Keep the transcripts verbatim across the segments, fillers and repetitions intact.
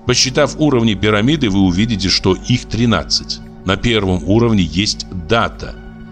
Посчитав уровни пирамиды, вы увидите, что их тринадцать. На первом уровне есть дата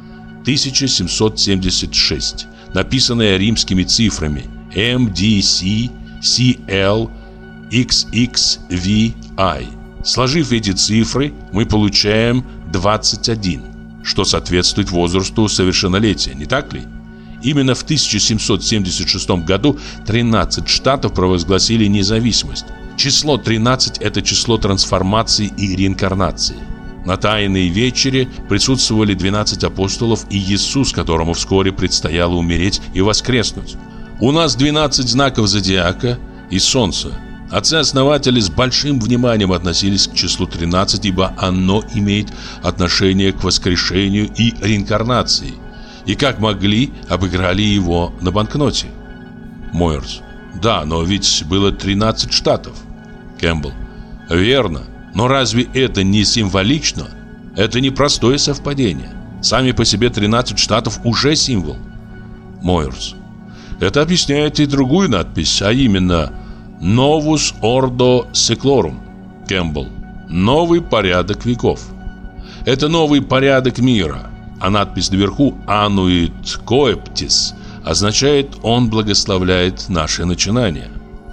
тысяча семьсот семьдесят шесть, написанная римскими цифрами эм ди си си эл икс икс ви ай. Сложив эти цифры, мы получаем двадцать один, что соответствует возрасту совершеннолетия, не так ли? Именно в тысяча семьсот семьдесят шестом году тринадцать штатов провозгласили независимость. Число тринадцать – это число трансформации и реинкарнации. На Тайной вечере присутствовали двенадцать апостолов и Иисус, которому вскоре предстояло умереть и воскреснуть. У нас двенадцать знаков зодиака и солнца. Отцы-основатели с большим вниманием относились к числу тринадцать, ибо оно имеет отношение к воскрешению и реинкарнации. И как могли, обыграли его на банкноте. Мойерс: да, но ведь было тринадцать штатов. Кэмпбелл: верно, но разве это не символично? Это не простое совпадение. Сами по себе тринадцать штатов уже символ. Мойерс: это объясняет и другую надпись, а именно Novus Ordo Seclorum. Кэмпбелл: новый порядок веков. Это новый порядок мира. А надпись наверху Annuit Coeptis означает «Он благословляет наши начинания».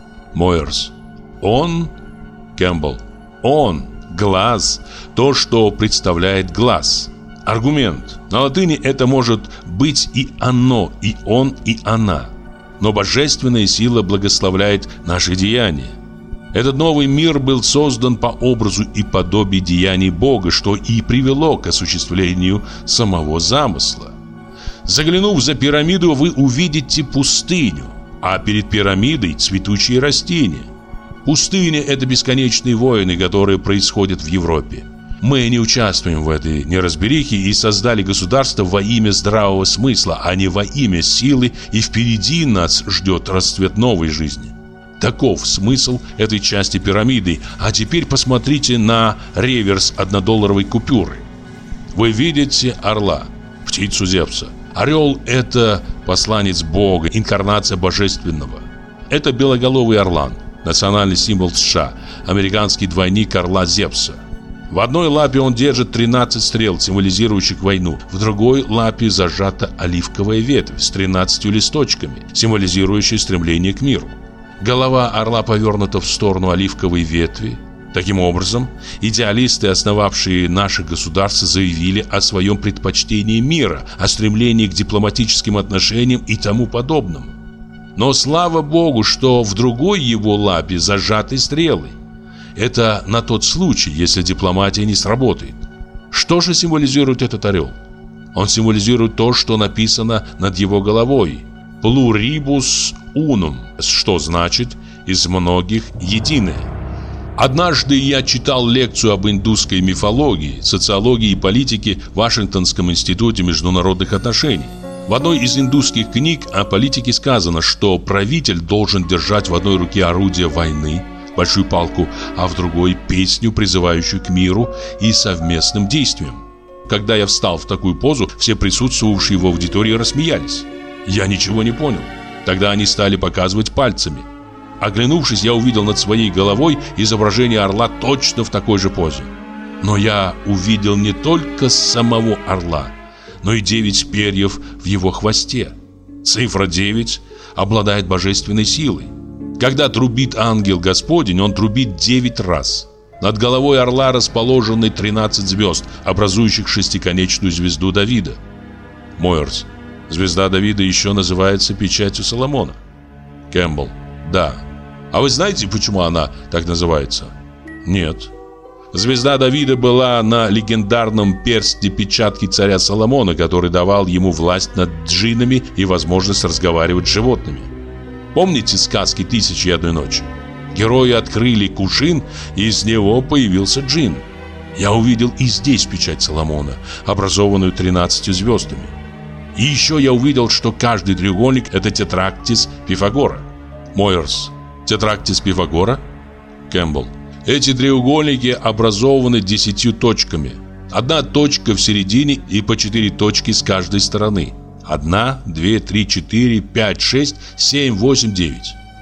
Мойерс: Он? Кэмпбелл: Он, глаз, то, что представляет глаз. Аргумент. На латыни это может быть и оно, и он, и она. Но божественная сила благословляет наши деяния. Этот новый мир был создан по образу и подобию деяний Бога, что и привело к осуществлению самого замысла. Заглянув за пирамиду, вы увидите пустыню, а перед пирамидой цветущие растения. Пустыня – это бесконечные войны, которые происходят в Европе. Мы не участвуем в этой неразберихе и создали государство во имя здравого смысла, а не во имя силы, и впереди нас ждет расцвет новой жизни. Таков смысл этой части пирамиды. А теперь посмотрите на реверс однодолларовой купюры. Вы видите орла, птицу Зевса. Орел – это посланец Бога, инкарнация божественного. Это белоголовый орлан, национальный символ США, американский двойник орла Зевса. В одной лапе он держит тринадцать стрел, символизирующих войну. В другой лапе зажата оливковая ветвь с тринадцатью листочками, символизирующая стремление к миру. Голова орла повернута в сторону оливковой ветви. Таким образом, идеалисты, основавшие наше государство, заявили о своем предпочтении мира, о стремлении к дипломатическим отношениям и тому подобному. Но слава Богу, что в другой его лапе зажаты стрелы. Это на тот случай, если дипломатия не сработает. Что же символизирует этот орел? Он символизирует то, что написано над его головой. Pluribus unum, что значит «из многих единое». Однажды я читал лекцию об индусской мифологии, социологии и политике в Вашингтонском институте международных отношений. В одной из индусских книг о политике сказано, что правитель должен держать в одной руке орудие войны, большую палку, а в другой песню, призывающую к миру и совместным действиям. Когда я встал в такую позу, все присутствовавшие в аудитории рассмеялись. Я ничего не понял. Тогда они стали показывать пальцами. Оглянувшись, я увидел над своей головой изображение орла точно в такой же позе. Но я увидел не только самого орла, но и девять перьев в его хвосте. Цифра девять обладает божественной силой. Когда трубит ангел Господень, он трубит девять раз. Над головой орла расположены тринадцать звезд, образующих шестиконечную звезду Давида. Мойерс: звезда Давида еще называется печатью Соломона. Кэмпбелл: да. А вы знаете, почему она так называется? Нет. Звезда Давида была на легендарном перстне печатки царя Соломона, который давал ему власть над джиннами и возможность разговаривать с животными. Помните сказки «Тысячи и одной ночи»? Герои открыли кувшин, и из него появился джинн. Я увидел и здесь печать Соломона, образованную тринадцатью звездами. И еще я увидел, что каждый треугольник – это тетрактис Пифагора. Мойерс: тетрактис Пифагора? Кэмпбелл: эти треугольники образованы десятью точками. Одна точка в середине и по четыре точки с каждой стороны. Одна, две, три, четыре, пять, шесть, семь, восемь, девять.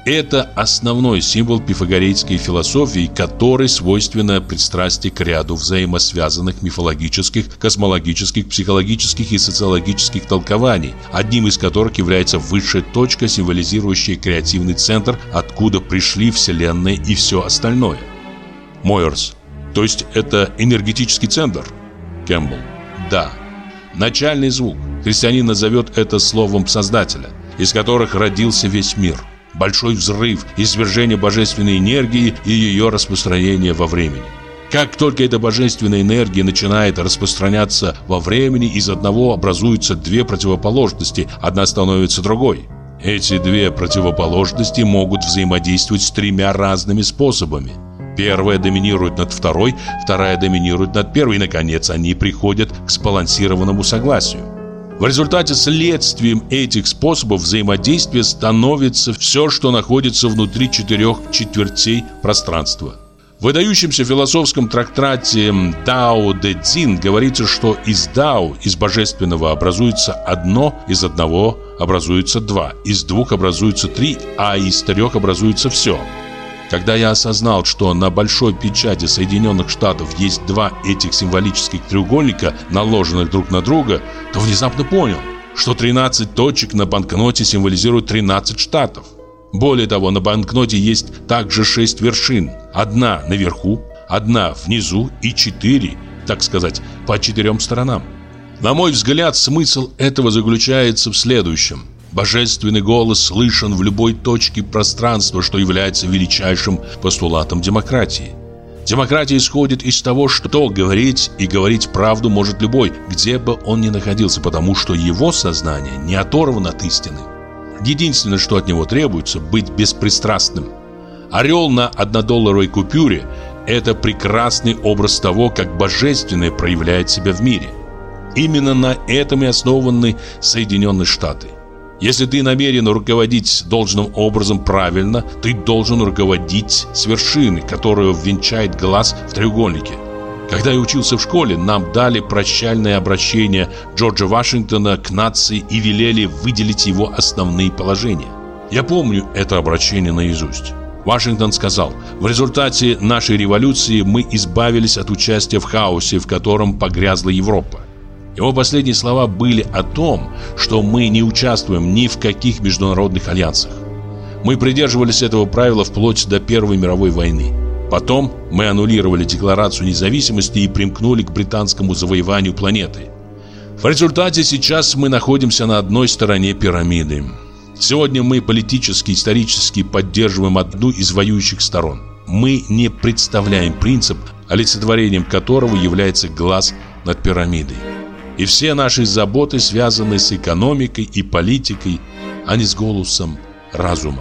Это основной символ пифагорейской философии, который свойственно пристрастие к ряду взаимосвязанных мифологических, космологических, психологических и социологических толкований, одним из которых является высшая точка, символизирующая креативный центр, откуда пришли Вселенная и все остальное. Мойерс. То есть это энергетический центр? Кэмпбелл. Да. Начальный звук. Христианин назовет это словом Создателя, из которых родился весь мир. Большой взрыв, извержение божественной энергии и ее распространение во времени. Как только эта божественная энергия начинает распространяться во времени, из одного образуются две противоположности, одна становится другой. Эти две противоположности могут взаимодействовать с тремя разными способами. Первая доминирует над второй, вторая доминирует над первой, и, наконец, они приходят к сбалансированному согласию. В результате следствием этих способов взаимодействия становится все, что находится внутри четырех четвертей пространства. В выдающемся философском трактате «Дао Дэ Цзин» говорится, что из Дао, из божественного, образуется одно, из одного образуется два, из двух образуется три, а из трех образуется все. Когда я осознал, что на большой печати Соединенных Штатов есть два этих символических треугольника, наложенных друг на друга, то внезапно понял, что тринадцать точек на банкноте символизируют тринадцать штатов. Более того, на банкноте есть также шесть вершин. Одна наверху, одна внизу и четыре, так сказать, по четырем сторонам. На мой взгляд, смысл этого заключается в следующем. Божественный голос слышен в любой точке пространства, что является величайшим постулатом демократии. Демократия исходит из того, что говорить и говорить правду может любой, где бы он ни находился, потому что его сознание не оторвано от истины. Единственное, что от него требуется, быть беспристрастным. Орел на однодолларовой купюре – это прекрасный образ того, как божественное проявляет себя в мире. Именно на этом и основаны Соединенные Штаты. Если ты намерен руководить должным образом правильно, ты должен руководить с вершины, которую венчает глаз в треугольнике. Когда я учился в школе, нам дали прощальное обращение Джорджа Вашингтона к нации и велели выделить его основные положения. Я помню это обращение наизусть. Вашингтон сказал: в результате нашей революции мы избавились от участия в хаосе, в котором погрязла Европа. Его последние слова были о том, что мы не участвуем ни в каких международных альянсах. Мы придерживались этого правила вплоть до Первой мировой войны. Потом мы аннулировали Декларацию независимости и примкнули к британскому завоеванию планеты. В результате сейчас мы находимся на одной стороне пирамиды. Сегодня мы политически, исторически поддерживаем одну из воюющих сторон. Мы не представляем принцип, олицетворением которого является глаз над пирамидой. И все наши заботы связаны с экономикой и политикой, а не с голосом разума.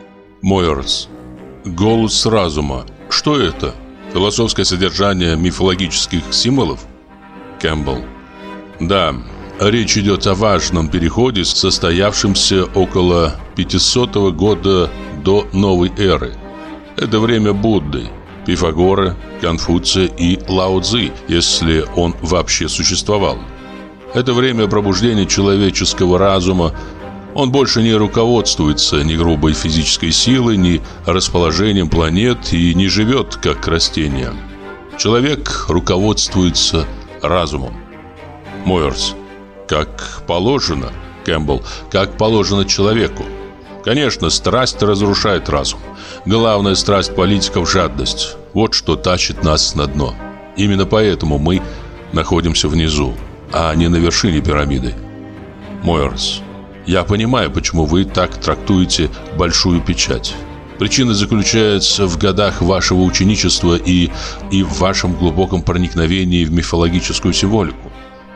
Мойерс. Голос разума. Что это? Философское содержание мифологических символов? Кэмпбелл. Да, речь идет о важном переходе, состоявшемся около пятисотого года до новой эры. Это время Будды, Пифагора, Конфуция и Лао Цзы, если он вообще существовал. Это время пробуждения человеческого разума. Он больше не руководствуется ни грубой физической силой, ни расположением планет и не живет как растение. Человек руководствуется разумом. Мойерс. Как положено, Кэмпбелл, как положено человеку. Конечно, страсть разрушает разум. Главная страсть политиков – жадность. Вот что тащит нас на дно. Именно поэтому мы находимся внизу, а не на вершине пирамиды. Мойерс. Я понимаю, почему вы так трактуете большую печать. Причина заключается в годах вашего ученичества и, и в вашем глубоком проникновении в мифологическую символику.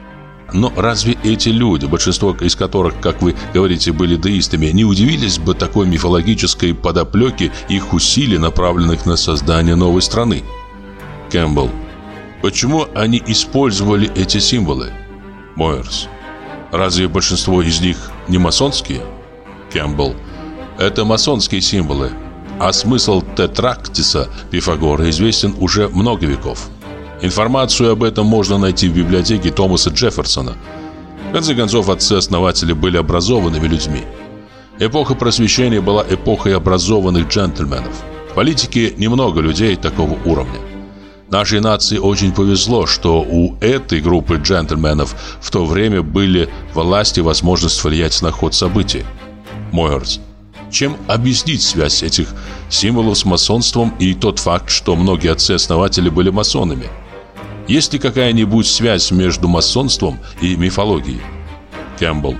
Но разве эти люди, большинство из которых, как вы говорите, были деистами, не удивились бы такой мифологической подоплеке их усилий, направленных на создание новой страны? Кэмпбелл. Почему они использовали эти символы? Мойерс. Разве большинство из них не масонские? Кэмпбелл. Это масонские символы, а смысл тетрактиса Пифагора известен уже много веков. Информацию об этом можно найти в библиотеке Томаса Джефферсона. В конце концов, отцы-основатели были образованными людьми. Эпоха просвещения была эпохой образованных джентльменов. В политике немного людей такого уровня. Нашей нации очень повезло, что у этой группы джентльменов в то время были власть и возможность влиять на ход событий. Мойерс. Чем объяснить связь этих символов с масонством и тот факт, что многие отцы-основатели были масонами? Есть ли какая-нибудь связь между масонством и мифологией? Кэмпбелл.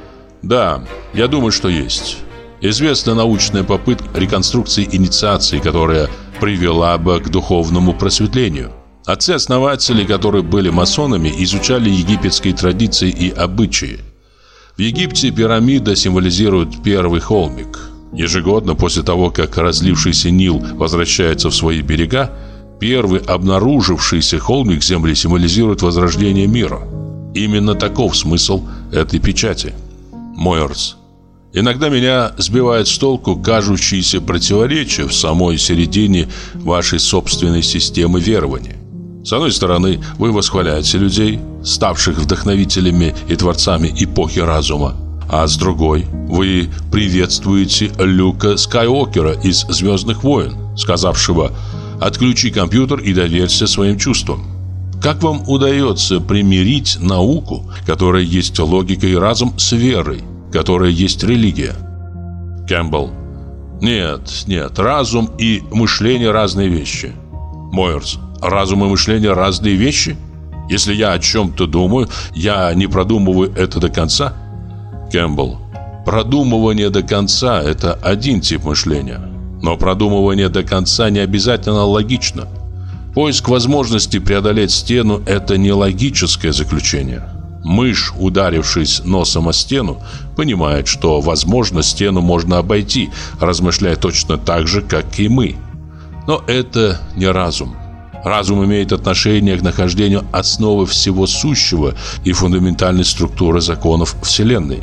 Да, я думаю, что есть. Известна научная попытка реконструкции инициации, которая привела бы к духовному просветлению. Отцы-основатели, которые были масонами, изучали египетские традиции и обычаи. В Египте пирамида символизирует первый холмик. Ежегодно после того, как разлившийся Нил возвращается в свои берега, первый обнаружившийся холмик земли символизирует возрождение мира. Именно таков смысл этой печати. Мойерс. Иногда меня сбивает с толку кажущиеся противоречия в самой середине вашей собственной системы верования. С одной стороны, вы восхваляете людей, ставших вдохновителями и творцами эпохи разума, а с другой, вы приветствуете Люка Скайуокера из «Звездных войн», сказавшего «Отключи компьютер и доверься своим чувствам». Как вам удается примирить науку, которая есть логика и разум, с верой, которая есть религия? Кэмпбелл. Нет, нет, разум и мышление разные вещи. Мойерс. Разум и мышление разные вещи? Если я о чем-то думаю, я не продумываю это до конца? Кэмпбелл. Продумывание до конца – это один тип мышления. Но продумывание до конца не обязательно логично. Поиск возможности преодолеть стену – это не логическое заключение. Мышь, ударившись носом о стену, понимает, что, возможно, стену можно обойти, размышляя точно так же, как и мы. Но это не разум. Разум имеет отношение к нахождению основы всего сущего и фундаментальной структуры законов Вселенной.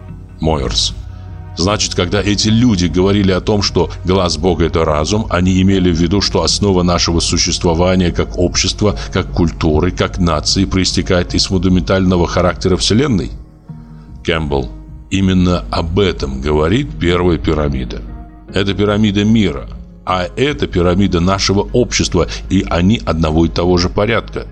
Мойерс. Значит, когда эти люди говорили о том, что глаз Бога – это разум, они имели в виду, что основа нашего существования как общества, как культуры, как нации проистекает из фундаментального характера Вселенной? Кэмпбелл. Именно об этом говорит первая пирамида. Это пирамида мира, а это пирамида нашего общества, и они одного и того же порядка.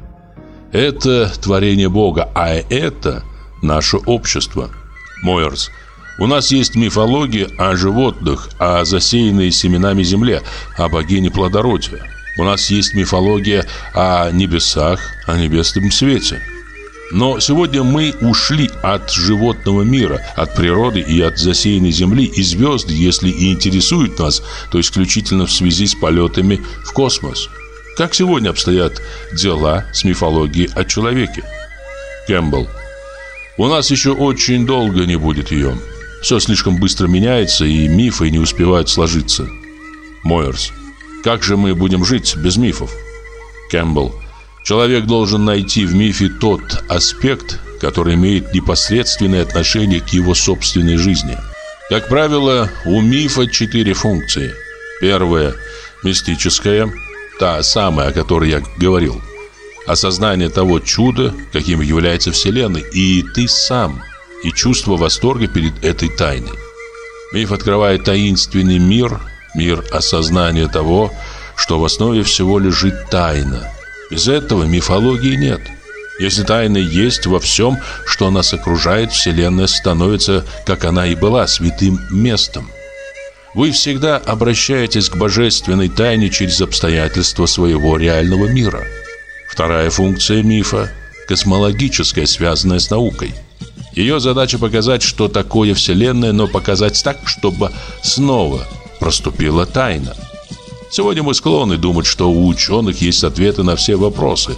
Это творение Бога, а это наше общество. Мойерс. У нас есть мифология о животных, о засеянной семенами земле, о богине плодородия. У нас есть мифология о небесах, о небесном свете. Но сегодня мы ушли от животного мира, от природы и от засеянной земли, и звезды, если и интересуют нас, то исключительно в связи с полетами в космос. Как сегодня обстоят дела с мифологией о человеке? Кэмпбелл. У нас еще очень долго не будет ее. Все слишком быстро меняется, и мифы не успевают сложиться. Мойерс. Как же мы будем жить без мифов? Кэмпбелл. Человек должен найти в мифе тот аспект, который имеет непосредственное отношение к его собственной жизни. Как правило, у мифа четыре функции. Первая – мистическая, та самая, о которой я говорил. Осознание того чуда, каким является Вселенная, и ты сам – и чувство восторга перед этой тайной. Миф открывает таинственный мир, мир осознания того, что в основе всего лежит тайна. Без этого мифологии нет. Если тайна есть во всем, что нас окружает, Вселенная становится, как она и была, святым местом. Вы всегда обращаетесь к божественной тайне через обстоятельства своего реального мира. Вторая функция мифа – космологическая, связанная с наукой. Ее задача показать, что такое Вселенная, но показать так, чтобы снова проступила тайна. Сегодня мы склонны думать, что у ученых есть ответы на все вопросы.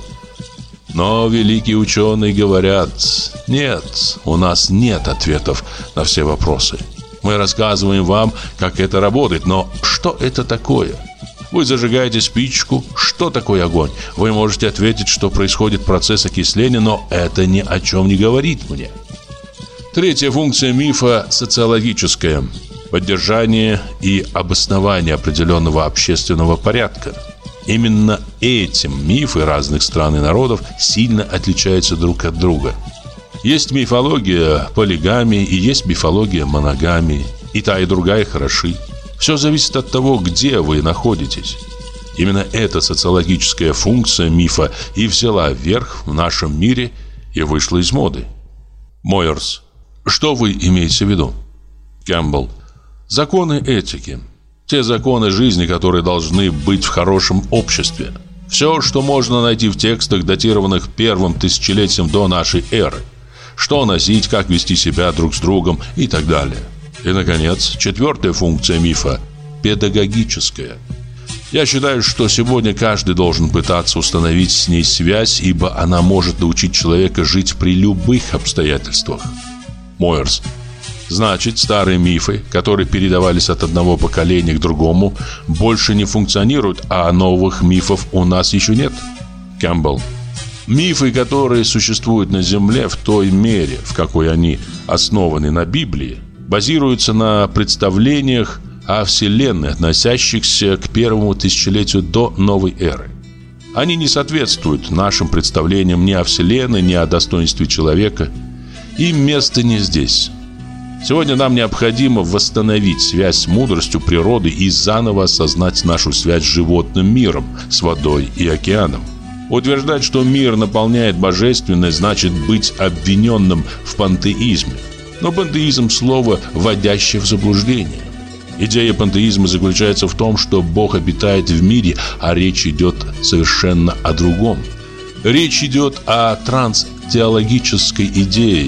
Но великие ученые говорят: нет, у нас нет ответов на все вопросы. Мы рассказываем вам, как это работает, но что это такое? Вы зажигаете спичку, что такое огонь? Вы можете ответить, что происходит процесс окисления, но это ни о чем не говорит мне. Третья функция мифа – социологическая. Поддержание и обоснование определенного общественного порядка. Именно этим мифы разных стран и народов сильно отличаются друг от друга. Есть мифология полигамии и есть мифология моногамии. И та, и другая хороши. Все зависит от того, где вы находитесь. Именно эта социологическая функция мифа и взяла верх в нашем мире и вышла из моды. Мойерс. Что вы имеете в виду? Кэмпбелл. Законы этики. Те законы жизни, которые должны быть в хорошем обществе. Все, что можно найти в текстах, датированных первым тысячелетием до нашей эры. Что носить, как вести себя друг с другом и так далее. И, наконец, четвертая функция мифа – педагогическая. Я считаю, что сегодня каждый должен пытаться установить с ней связь, ибо она может научить человека жить при любых обстоятельствах. Мойерс. Значит, старые мифы, которые передавались от одного поколения к другому, больше не функционируют, а новых мифов у нас еще нет? Кэмпбелл. Мифы, которые существуют на Земле в той мере, в какой они основаны на Библии, базируются на представлениях о Вселенной, относящихся к первому тысячелетию до новой эры. Они не соответствуют нашим представлениям ни о Вселенной, ни о достоинстве человека. Им место не здесь. Сегодня нам необходимо восстановить связь с мудростью природы и заново осознать нашу связь с животным миром, с водой и океаном. Утверждать, что мир наполняет божественное, значит быть обвиненным в пантеизме. Но пантеизм – слово, вводящее в заблуждение. Идея пантеизма заключается в том, что Бог обитает в мире, а речь идет совершенно о другом. Речь идет о транстеологической идее,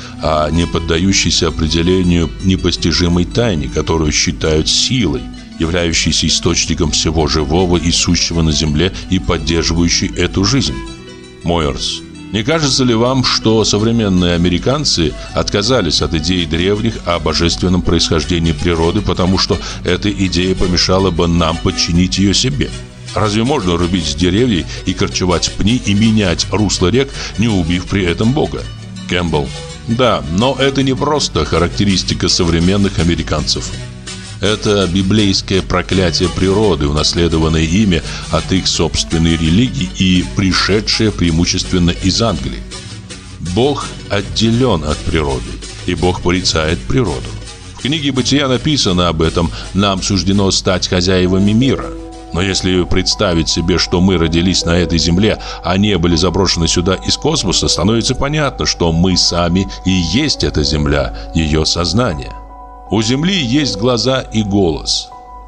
а не поддающейся определению непостижимой тайне, которую считают силой, являющейся источником всего живого и сущего на земле и поддерживающей эту жизнь. Мойерс. Не кажется ли вам, что современные американцы отказались от идеи древних о божественном происхождении природы, потому что эта идея помешала бы нам подчинить ее себе? Разве можно рубить деревья и корчевать пни и менять русло рек, не убив при этом Бога? Кэмпбелл. Да, но это не просто характеристика современных американцев. Это библейское проклятие природы, унаследованное ими от их собственной религии и пришедшее преимущественно из Англии. Бог отделен от природы, и Бог порицает природу. В книге «Бытия» написано об этом: нам суждено стать хозяевами мира. Но если представить себе, что мы родились на этой земле, а не были заброшены сюда из космоса, становится понятно, что мы сами и есть эта земля, ее сознание. У Земли есть глаза и голос.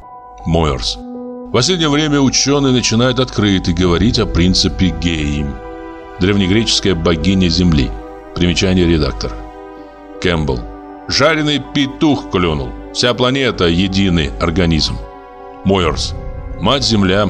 Мойерс. В последнее время ученые начинают открыто говорить о принципе Геи. Древнегреческая богиня Земли. Примечание редактора. Кэмпбелл. Жареный петух клюнул. Вся планета – единый организм. Мойерс. Мать-Земля.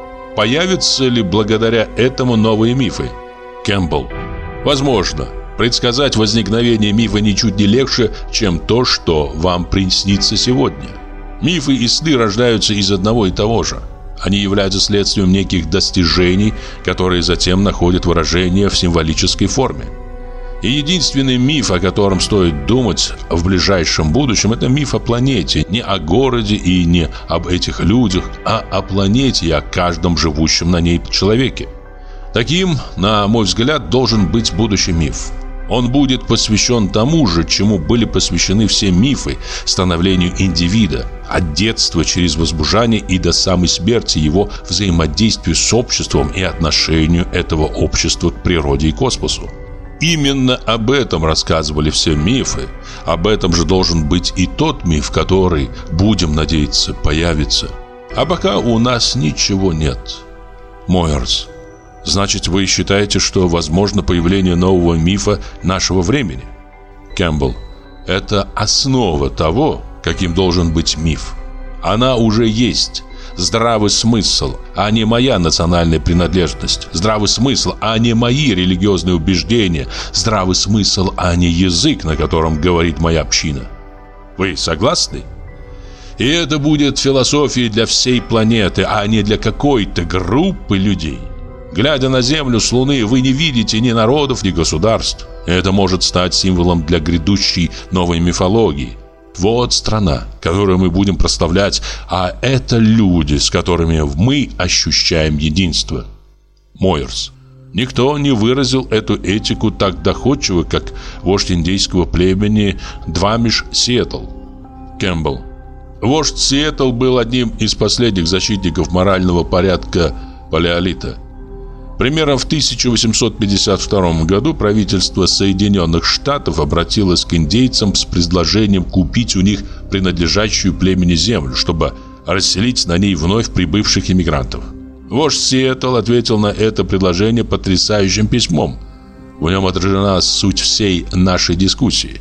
Появятся ли благодаря этому новые мифы? Кэмпбелл. Возможно. Предсказать возникновение мифа ничуть не легче, чем то, что вам приснится сегодня. Мифы и сны рождаются из одного и того же. Они являются следствием неких достижений, которые затем находят выражение в символической форме. И единственный миф, о котором стоит думать в ближайшем будущем, это миф о планете. Не о городе и не об этих людях, а о планете и о каждом живущем на ней человеке. Таким, на мой взгляд, должен быть будущий миф. Он будет посвящен тому же, чему были посвящены все мифы – становлению индивида, от детства через возбуждение и до самой смерти, его взаимодействию с обществом и отношению этого общества к природе и космосу. Именно об этом рассказывали все мифы. Об этом же должен быть и тот миф, который, будем надеяться, появится. А пока у нас ничего нет. Мойерс. Значит, вы считаете, что возможно появление нового мифа нашего времени? Кэмпбелл. Это основа того, каким должен быть миф. Она уже есть. Здравый смысл, а не моя национальная принадлежность. Здравый смысл, а не мои религиозные убеждения. Здравый смысл, а не язык, на котором говорит моя община. Вы согласны? И это будет философией для всей планеты, а не для какой-то группы людей. Глядя на Землю с Луны, вы не видите ни народов, ни государств. Это может стать символом для грядущей новой мифологии. Вот страна, которую мы будем прославлять, а это люди, с которыми мы ощущаем единство. Мойерс. Никто не выразил эту этику так доходчиво, как вождь индейского племени Двамиш Сиэтл. Кэмпбелл. Вождь Сиэтл был одним из последних защитников морального порядка палеолита. Примерно в тысяча восемьсот пятьдесят втором году правительство Соединенных Штатов обратилось к индейцам с предложением купить у них принадлежащую племени землю, чтобы расселить на ней вновь прибывших иммигрантов. Вождь Сиэтл ответил на это предложение потрясающим письмом. В нем отражена суть всей нашей дискуссии.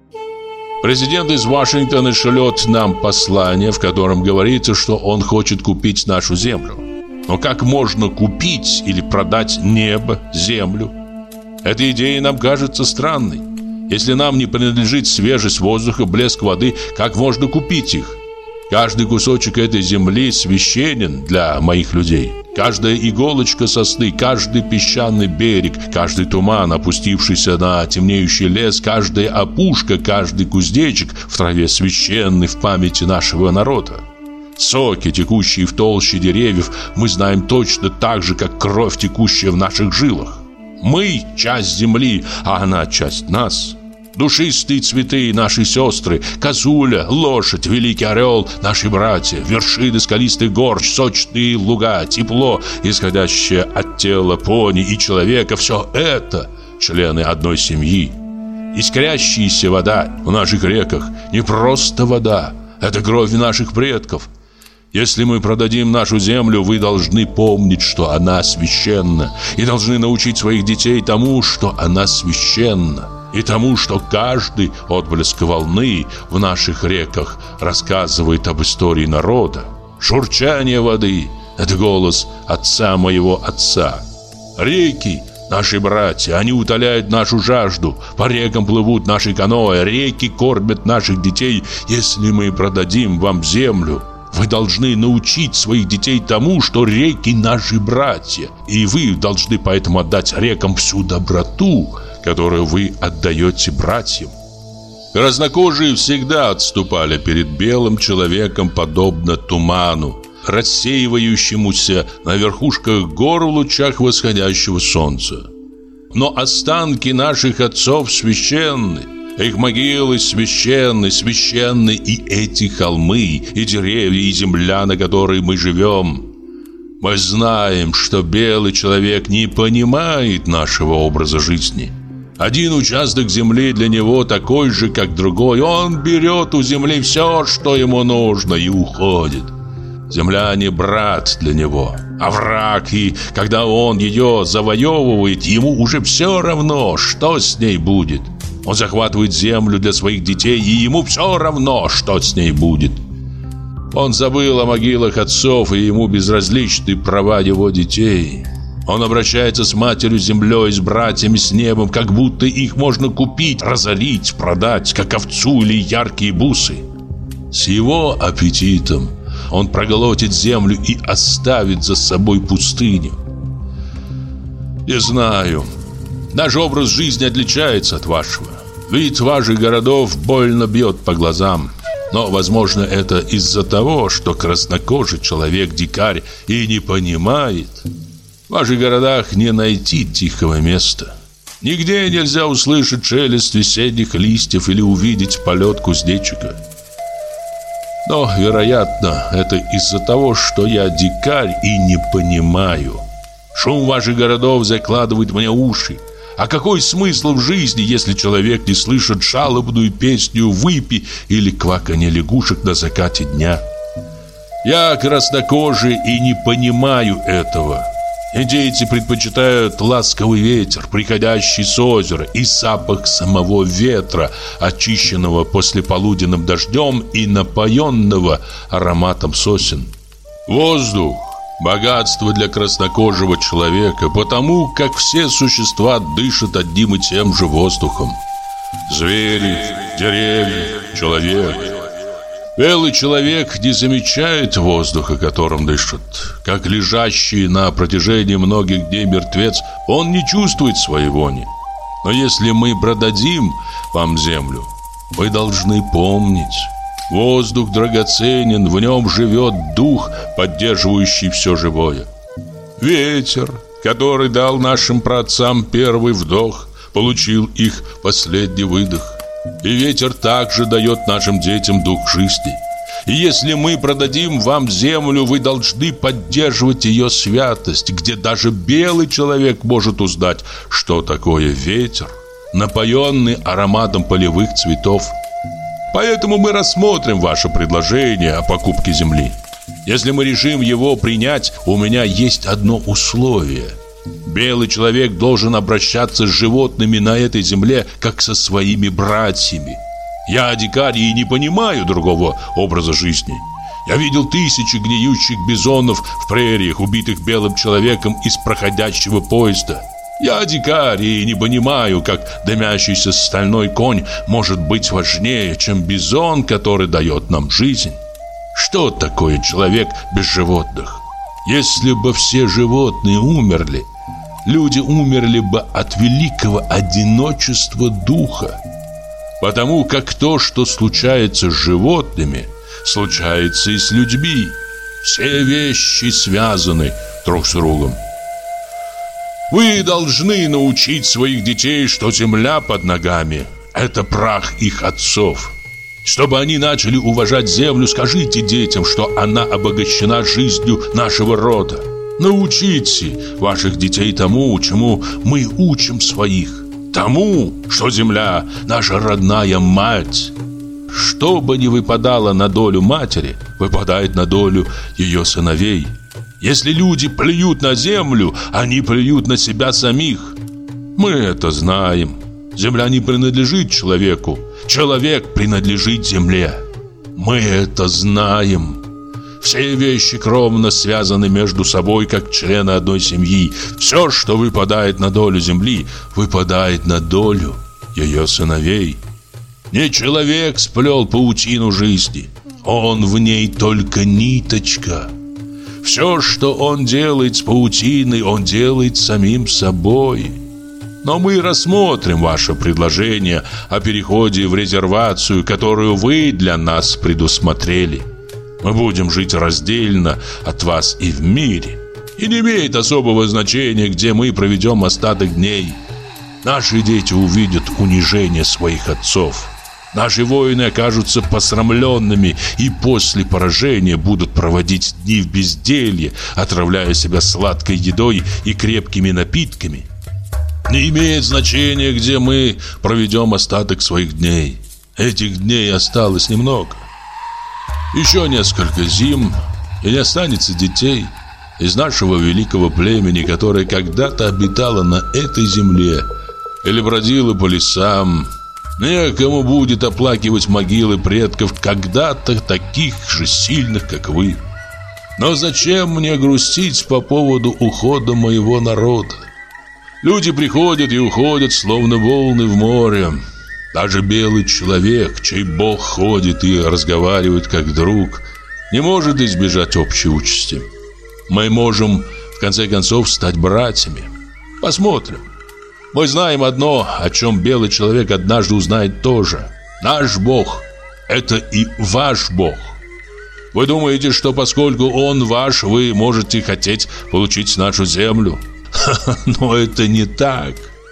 Президент из Вашингтона шлет нам послание, в котором говорится, что он хочет купить нашу землю. Но как можно купить или продать небо, землю? Эта идея нам кажется странной. Если нам не принадлежит свежесть воздуха, блеск воды, как можно купить их? Каждый кусочек этой земли священен для моих людей. Каждая иголочка сосны, каждый песчаный берег, каждый туман, опустившийся на темнеющий лес, каждая опушка, каждый кузнечик в траве священны в памяти нашего народа. Соки, текущие в толще деревьев, мы знаем точно так же, как кровь, текущая в наших жилах. Мы – часть земли, а она – часть нас. Душистые цветы – наши сестры, козуля, лошадь, великий орел – наши братья, вершины скалистых гор, сочные луга, тепло, исходящее от тела пони и человека – все это – члены одной семьи. Искрящаяся вода в наших реках – не просто вода, это кровь наших предков. Если мы продадим нашу землю, вы должны помнить, что она священна, и должны научить своих детей тому, что она священна, и тому, что каждый отблеск волны в наших реках рассказывает об истории народа. Шурчание воды – это голос отца моего отца. Реки – наши братья, они утоляют нашу жажду. По рекам плывут наши каноэ, реки кормят наших детей. Если мы продадим вам землю, вы должны научить своих детей тому, что реки наши братья, и вы должны поэтому отдать рекам всю доброту, которую вы отдаете братьям. Краснокожие всегда отступали перед белым человеком, подобно туману, рассеивающемуся на верхушках гор в лучах восходящего солнца. Но останки наших отцов священны. Их могилы священны, священны и эти холмы, и деревья, и земля, на которой мы живем. Мы знаем, что белый человек не понимает нашего образа жизни. Один участок земли для него такой же, как другой. Он берет у земли все, что ему нужно, и уходит. Земля не брат для него, а враг, и когда он ее завоевывает, ему уже все равно, что с ней будет. Он захватывает землю для своих детей, и ему все равно, что с ней будет. Он забыл о могилах отцов, и ему безразличны права его детей. Он обращается с матерью землей, с братьями, с небом, как будто их можно купить, разорить, продать, как овцу или яркие бусы. С его аппетитом он проглотит землю и оставит за собой пустыню. Не знаю. Наш образ жизни отличается от вашего. Вид ваших городов больно бьет по глазам. Но, возможно, это из-за того, что краснокожий человек-дикарь и не понимает. В ваших городах не найти тихого места. Нигде нельзя услышать шелест весенних листьев или увидеть полет кузнечика. Но, вероятно, это из-за того, что я дикарь и не понимаю. Шум ваших городов закладывает мне уши. А какой смысл в жизни, если человек не слышит жалобную песню выпи или кваканье лягушек на закате дня? Я краснокожий и не понимаю этого. Индейцы предпочитают ласковый ветер, приходящий с озера, и запах самого ветра, очищенного послеполуденным дождем и напоенного ароматом сосен. Воздух – богатство для краснокожего человека, потому как все существа дышат одним и тем же воздухом. Звери, деревья, человек. Белый человек не замечает воздуха, которым дышит. Как лежащий на протяжении многих дней мертвец, он не чувствует своей вони. Но если мы продадим вам землю, вы должны помнить: воздух драгоценен, в нем живет дух, поддерживающий все живое. Ветер, который дал нашим праотцам первый вдох, получил их последний выдох. И ветер также дает нашим детям дух жизни. И если мы продадим вам землю, вы должны поддерживать ее святость, где даже белый человек может узнать, что такое ветер, напоенный ароматом полевых цветов. Поэтому мы рассмотрим ваше предложение о покупке земли. Если мы решим его принять, у меня есть одно условие. Белый человек должен обращаться с животными на этой земле, как со своими братьями. Я дикарь и не понимаю другого образа жизни. Я видел тысячи гниющих бизонов в прериях, убитых белым человеком из проходящего поезда. Я дикарь и не понимаю, как дымящийся стальной конь может быть важнее, чем бизон, который дает нам жизнь. Что такое человек без животных? Если бы все животные умерли, люди умерли бы от великого одиночества духа. Потому как то, что случается с животными, случается и с людьми. Все вещи связаны друг с другом. Вы должны научить своих детей, что земля под ногами – это прах их отцов. Чтобы они начали уважать землю, скажите детям, что она обогащена жизнью нашего рода. Научите ваших детей тому, чему мы учим своих. Тому, что земля – наша родная мать. Что бы ни выпадало на долю матери, выпадает на долю ее сыновей. Если люди плюют на землю, они плюют на себя самих. Мы это знаем. Земля не принадлежит человеку. Человек принадлежит земле. Мы это знаем. Все вещи кровно связаны между собой, как члены одной семьи. Все, что выпадает на долю земли, выпадает на долю ее сыновей. Не человек сплел паутину жизни. Он в ней только ниточка. Все, что он делает с паутиной, он делает самим собой. Но мы рассмотрим ваше предложение о переходе в резервацию, которую вы для нас предусмотрели. Мы будем жить раздельно от вас и в мире. И не имеет особого значения, где мы проведем остаток дней. Наши дети увидят унижение своих отцов. Наши воины окажутся посрамленными и после поражения будут проводить дни в безделье, отравляя себя сладкой едой и крепкими напитками. Не имеет значения, где мы проведем остаток своих дней. Этих дней осталось немного. Еще несколько зим, и не останется детей из нашего великого племени, которое когда-то обитало на этой земле или бродило по лесам. Некому будет оплакивать могилы предков когда-то таких же сильных, как вы. Но зачем мне грустить по поводу ухода моего народа? Люди приходят и уходят, словно волны в море. Даже белый человек, чей Бог ходит и разговаривает как друг, не может избежать общей участи. Мы можем, в конце концов, стать братьями. Посмотрим. Мы знаем одно, о чем белый человек однажды узнает тоже. Наш Бог – это и ваш Бог. Вы думаете, что поскольку Он ваш, вы можете хотеть получить нашу землю? Но это не так.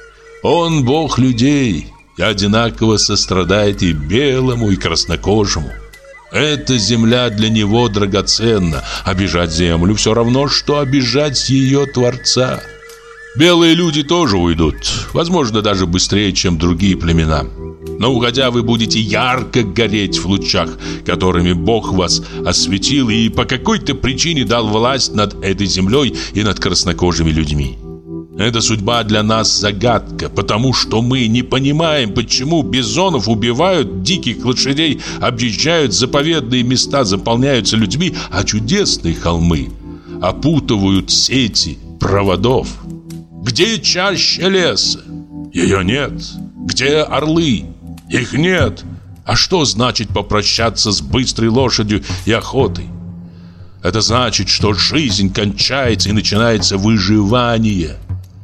Он Бог людей и одинаково сострадает и белому, и краснокожему. Эта земля для него драгоценна. Обижать землю все равно, что обижать ее Творца. Белые люди тоже уйдут, возможно, даже быстрее, чем другие племена. Но уходя, вы будете ярко гореть в лучах, которыми Бог вас осветил и по какой-то причине дал власть над этой землей и над краснокожими людьми. Эта судьба для нас загадка, потому что мы не понимаем, почему бизонов убивают, диких лошадей объезжают, заповедные места заполняются людьми, а чудесные холмы опутывают сети проводов. Где чаще леса? Ее нет. Где орлы? Их нет. А что значит попрощаться с быстрой лошадью и охотой? Это значит, что жизнь кончается и начинается выживание.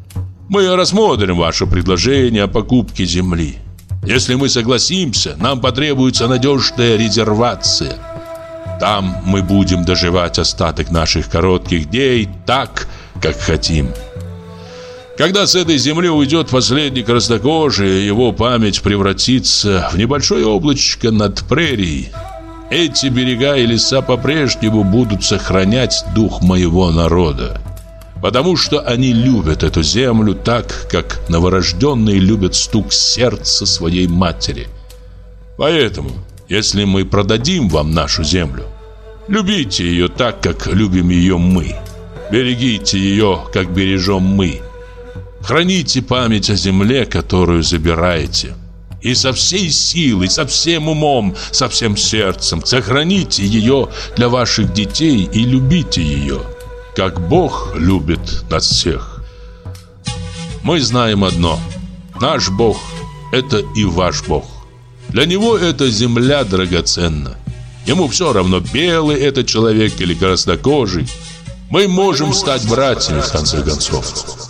Мы рассмотрим ваше предложение о покупке земли. Если мы согласимся, нам потребуется надежная резервация. Там мы будем доживать остаток наших коротких дней так, как хотим. Когда с этой земли уйдет последний краснокожий, его память превратится в небольшое облачко над прерией. Эти берега и леса по-прежнему будут сохранять дух моего народа, потому что они любят эту землю так, как новорожденные любят стук сердца своей матери. Поэтому, если мы продадим вам нашу землю, любите ее так, как любим ее мы. Берегите ее, как бережем мы. Храните память о земле, которую забираете. И со всей силой, со всем умом, со всем сердцем сохраните ее для ваших детей и любите ее, как Бог любит нас всех. Мы знаем одно: наш Бог – это и ваш Бог. Для Него эта земля драгоценна. Ему все равно, белый это человек или краснокожий. Мы можем стать братьями в конце концов.